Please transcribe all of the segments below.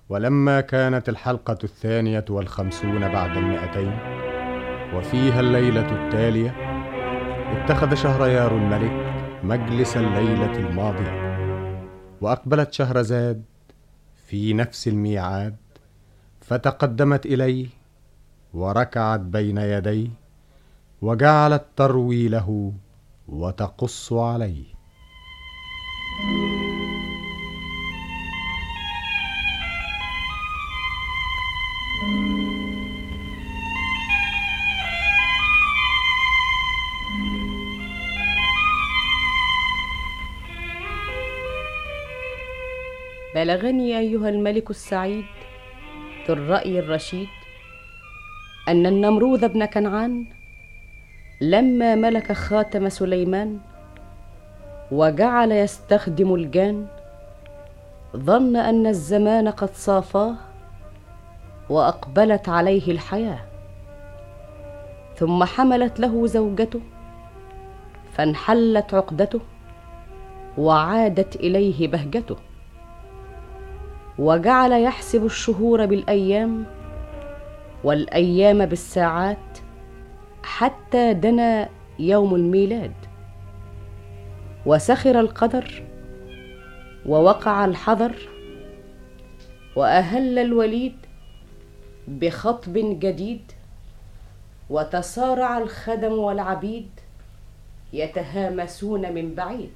ولما كانت الحلقة 52 بعد 200 وفيها الليلة التالية، اتخذ شهريار الملك مجلس الليلة الماضية، وأقبلت شهرزاد في نفس الميعاد، فتقدمت إليه وركعت بين يديه، وجعلت تروي له وتقص عليه. بلغني أيها الملك السعيد ذو الرأي الرشيد أن النمروذ بن كنعان لما ملك خاتم سليمان وجعل يستخدم الجان، ظن أن الزمان قد صافاه وأقبلت عليه الحياة، ثم حملت له زوجته فانحلت عقدته وعادت إليه بهجته، وجعل يحسب الشهور بالأيام والأيام بالساعات حتى دنا يوم الميلاد، وسخر القدر ووقع الحذر، وأهل الوليد بخطب جديد، وتسارع الخدم والعبيد يتهامسون من بعيد.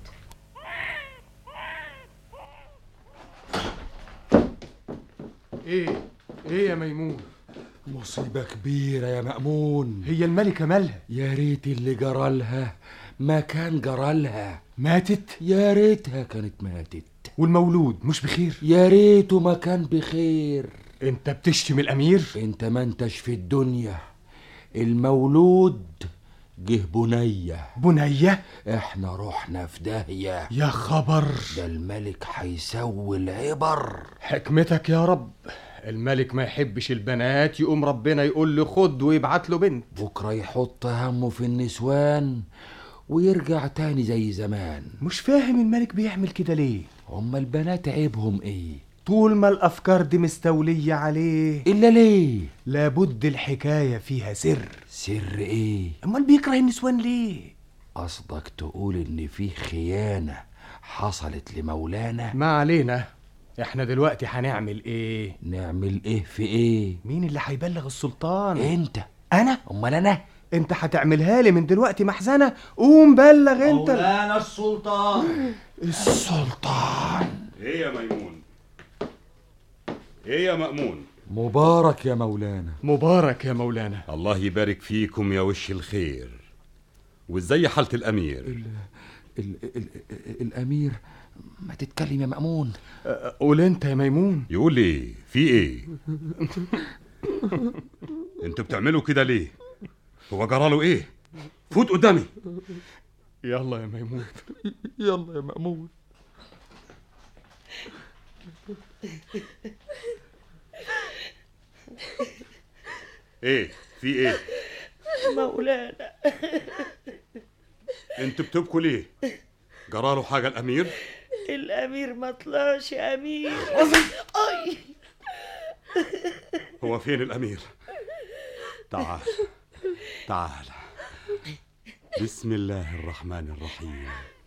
ايه يا ميمون؟ مصيبة كبيرة يا مأمون. هي الملكة مالها؟ يا ريت اللي جرالها ما كان جرالها. ماتت؟ يا ريتها كانت ماتت. والمولود مش بخير؟ يا ريته ما كان بخير. انت بتشتم الامير؟ انت ما انتش في الدنيا. المولود جه بنية. احنا رحنا في داهية. يا خبر، ده الملك هيسوي العبر. حكمتك يا رب. الملك ما يحبش البنات، يقوم ربنا يقول له خد ويبعت له بنت. بكرة يحط همه في النسوان ويرجع تاني زي زمان. مش فاهم الملك بيعمل كده ليه؟ هما البنات عيبهم ايه؟ طول ما الافكار دي مستولية عليه. الا ليه؟ لابد الحكاية فيها سر. سر ايه؟ امال بيكره النسوان ليه؟ قصدك تقول ان في خيانة حصلت لمولانا؟ ما علينا، احنا دلوقتي هنعمل ايه؟ نعمل ايه في ايه؟ مين اللي هيبلغ السلطان؟ انت. انا؟ امال انا؟ انت هتعملها لي من دلوقتي محزنة؟ قوم بلغ انت. مولانا السلطان. السلطان. ايه يا ميمون؟ ايه يا مأمون؟ مبارك يا مولانا. مبارك يا مولانا. الله يبارك فيكم يا وش الخير. وازاي حالة الامير؟ الامير ما تتكلم يا مأمون. قول انت يا ميمون. يقول ايه؟ في ايه؟ انتوا بتعملوا كده ليه؟ هو جراله ايه؟ فوت قدامي. يلا يا ميمون. يلا يا مأمون. ايه؟ في ايه؟ مولانا. انتوا بتبكوا ليه؟ جراله حاجة الامير؟ الامير ما طلعش امير. اي. هو فين الامير؟ تعال تعال. بسم الله الرحمن الرحيم.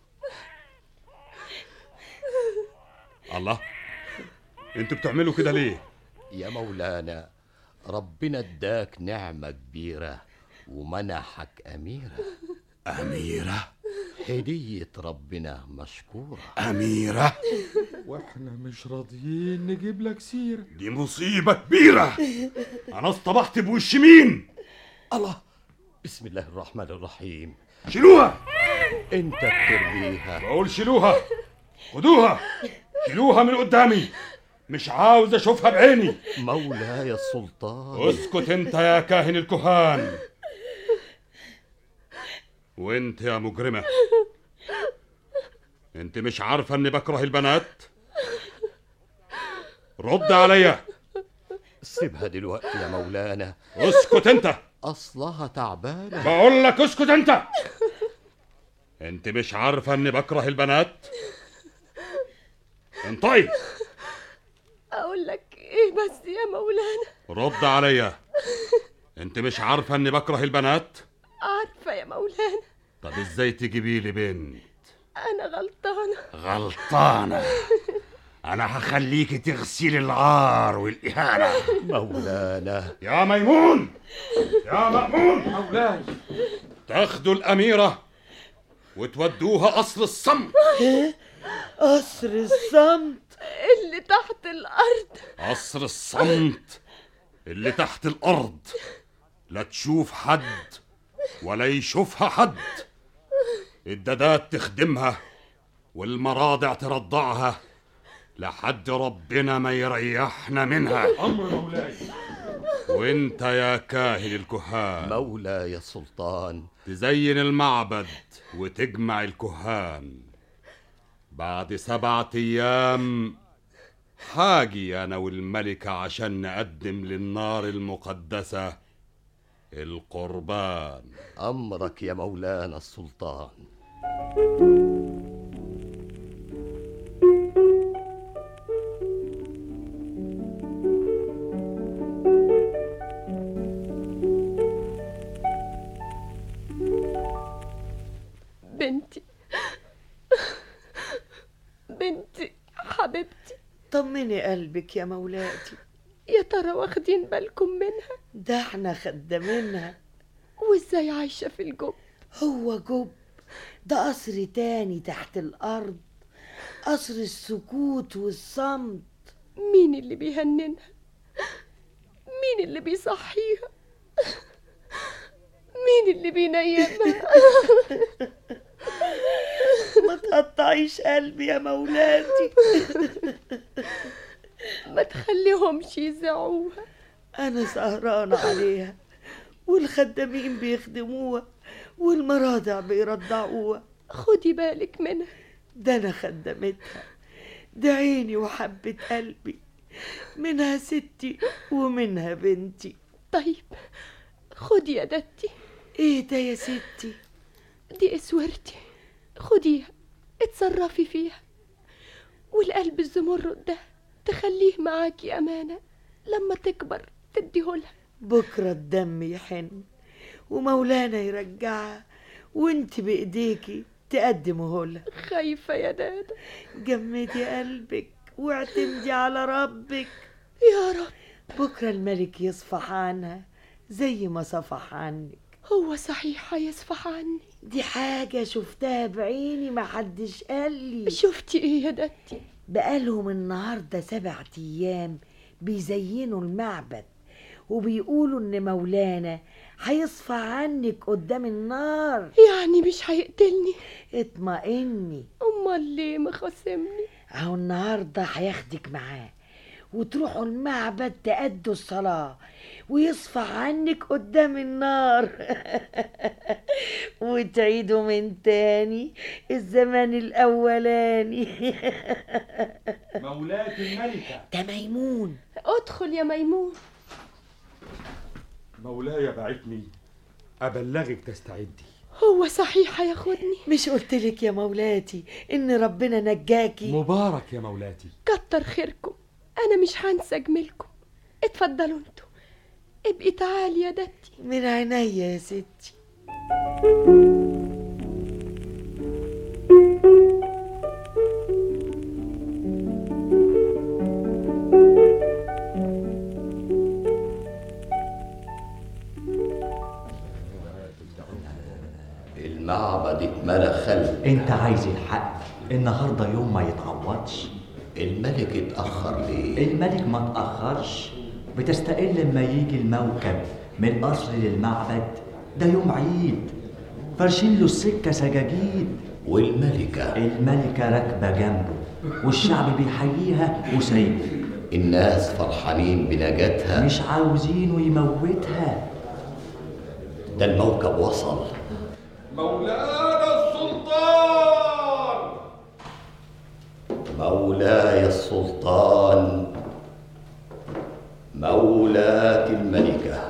الله، انتوا بتعملوا كده ليه؟ يا مولانا، ربنا اداك نعمة كبيرة ومنحك أميرة. أميرة؟ هدية ربنا مشكورة. أميرة؟ واحنا مش راضيين نجيب لك سيرة. دي مصيبة كبيرة. أنا اصطبحت بوش مين؟ الله، بسم الله الرحمن الرحيم. شيلوها. انت بترميها. بقول شيلوها. خدوها، شيلوها من قدامي، مش عاوز اشوفها بعيني. مولاي السلطان. اسكت انت يا كاهن الكهان. وانت يا مجرمة، انت مش عارفة اني بكره البنات؟ رد عليا. سيبها دلوقتي يا مولانا. اسكت انت. اصلها تعبانة. بقول لك اسكت انت. انت مش عارفة اني بكره البنات؟ انطقي. اقول اقول لك ايه بس يا مولانا؟ رد عليا. انت مش عارفة اني بكره البنات؟ عارفة يا مولانا. طب ازاي تجيبي لي بنت؟ انا غلطانة. غلطانة؟ انا هخليكي تغسلي العار والاهانة. مولانا. يا ميمون، يا مأمون، مولاي. تاخدوا الأميرة وتودوها قصر الصمت. قصر الصمت اللي تحت الارض. قصر الصمت اللي تحت الأرض، لا تشوف حد ولا يشوفها حد. الدادات تخدمها والمراضع ترضعها لحد ربنا ما يريحنا منها. أمر مولاي. وانت يا كاهن الكهان، مولاي السلطان، تزين المعبد وتجمع الكهان. بعد 7 أيام حاجي أنا والملكة عشان نقدم للنار المقدسة القربان. أمرك يا مولانا السلطان. بنتي بنتي حبيبتي، طمني قلبك يا مولاتي. يا ترى واخدين بالكم منها؟ ده احنا خدامينها. وازاي عايشة في الجب؟ هو جب؟ ده قصر تاني تحت الأرض، قصر السكوت والصمت. مين اللي بيهننها؟ مين اللي بيصحيها؟ مين اللي بينيمها؟ ما تقطعيش قلبي يا مولاتي. ما تخليهمش يزعوها. أنا سهرانة عليها، والخدامين بيخدموها، والمراضع بيرضعوها. خدي بالك منها. ده أنا خدمتها، ده عيني وحبة قلبي، منها ستي ومنها بنتي. طيب خدي يا دتي. ايه ده يا ستي؟ دي اسورتي، خديها اتصرفي فيها. والقلب الزمرد ده تخليه معاكي أمانة، لما تكبر تديهولها. بكرة الدم يحن ومولانا يرجعها، وانت بإيديكي تقدمهولها. خايفة يا دادا. جمدي قلبك واعتمدي على ربك. يا رب. بكرة الملك يصفح عنها زي ما صفح عنك. هو صحيح هيصفح عني؟ دي حاجة شفتها بعيني، ما حدش قال لي. شفتي ايه يا دتي؟ بقالهم النهاردة 7 أيام بيزينوا المعبد، وبيقولوا ان مولانا هيصفى عنك قدام النار. يعني مش هيقتلني؟ اطمئني. امال ليه مخاصمني؟ اهو النهارده هياخدك معاه وتروحوا المعبد تأدوا الصلاة، ويصفى عنك قدام النار. وتعيدوا من تاني الزمان الأولاني. مولاتي الملكة. ده ميمون. ادخل يا ميمون. مولاي بعتني أبلغك تستعدي. هو صحيح هياخدني؟ مش قلتلك يا مولاتي إن ربنا نجاكي؟ مبارك يا مولاتي. كتر خيركم، أنا مش هنسى جميلكم. اتفضلوا انتوا. ابقي تعالي يا دتي. من عينيا يا ستي. المعبد اتملى خلق. انت عايز الحق، النهارده يوم ما يتعوضش. الملك اتأخر ليه؟ الملك ما تأخرش، بتستقل لما يجي الموكب من القصر للمعبد، ده يوم عيد، فرشين له السكة سجاجيد. والملكة؟ الملكة راكبة جنبه والشعب بيحييها وسايبه. الناس فرحانين بنجاتها، مش عاوزينه يموتها. ده الموكب وصل. مولانا السلطان، مولاي السلطان، مولاتي الملكة،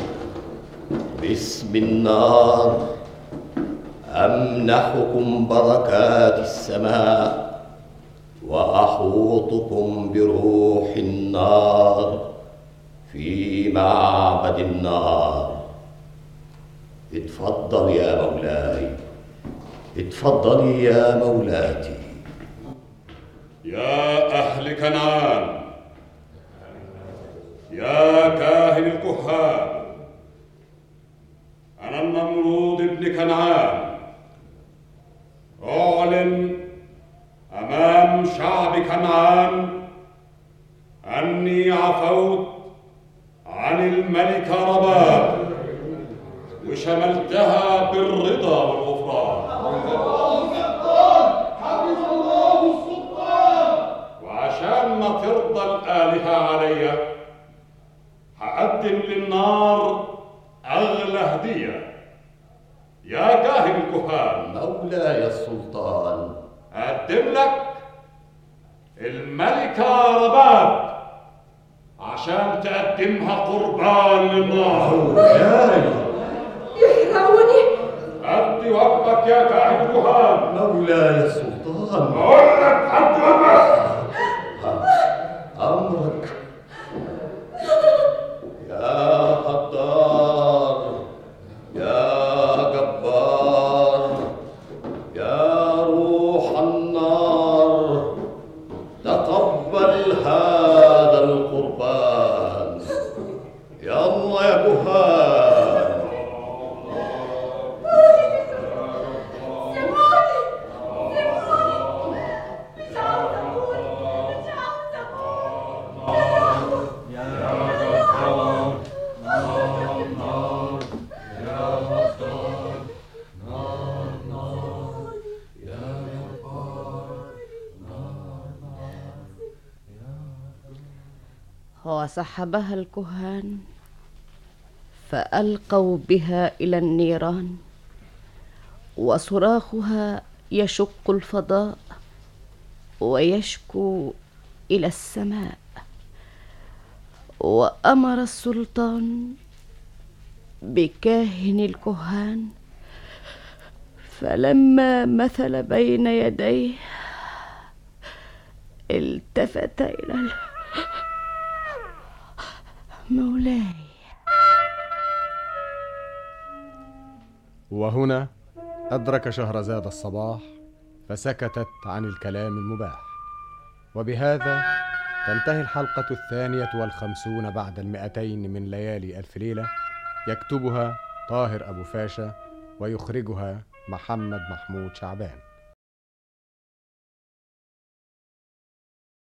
باسم النار أمنحكم بركات السماء وأحوط أحوطكم بروح النار في معبد النار. اتفضل يا مولاي، اتفضلي يا مولاتي. يا أهل كنعان، يا كاهن الكهان، أنا النمرود ابن كنعان، أعلن أمام شعب كنعان أني عفوت عن الملكة رباب وشملتها بالرضا والغفران. وعشان ما ترضى الآلهة عليا هقدم للنار أغلى هدية. يا كاهن الكهان، مولاي السلطان، أقدم لك الملكة رباب عشان تقدمها قربان للنار. يحرقوني. أدي وجبك يا كاهن الكهان. مولاي السلطان، بقول لك أدي وجبك. أمرك يا قدار، يا جبار، يا روح النار، تقبل هذا القربان. يلا يا كهان. وسحبها الكهان فألقوا بها إلى النيران، وصراخها يشق الفضاء ويشكو إلى السماء. وأمر السلطان بكاهن الكهان، فلما مثل بين يديه التفت إلى مولاي. وهنا أدرك شهرزاد الصباح فسكتت عن الكلام المباح. وبهذا تنتهي الحلقة 52 بعد 200 من ليالي ألف ليلة. يكتبها طاهر أبو فاشا ويخرجها محمد محمود شعبان.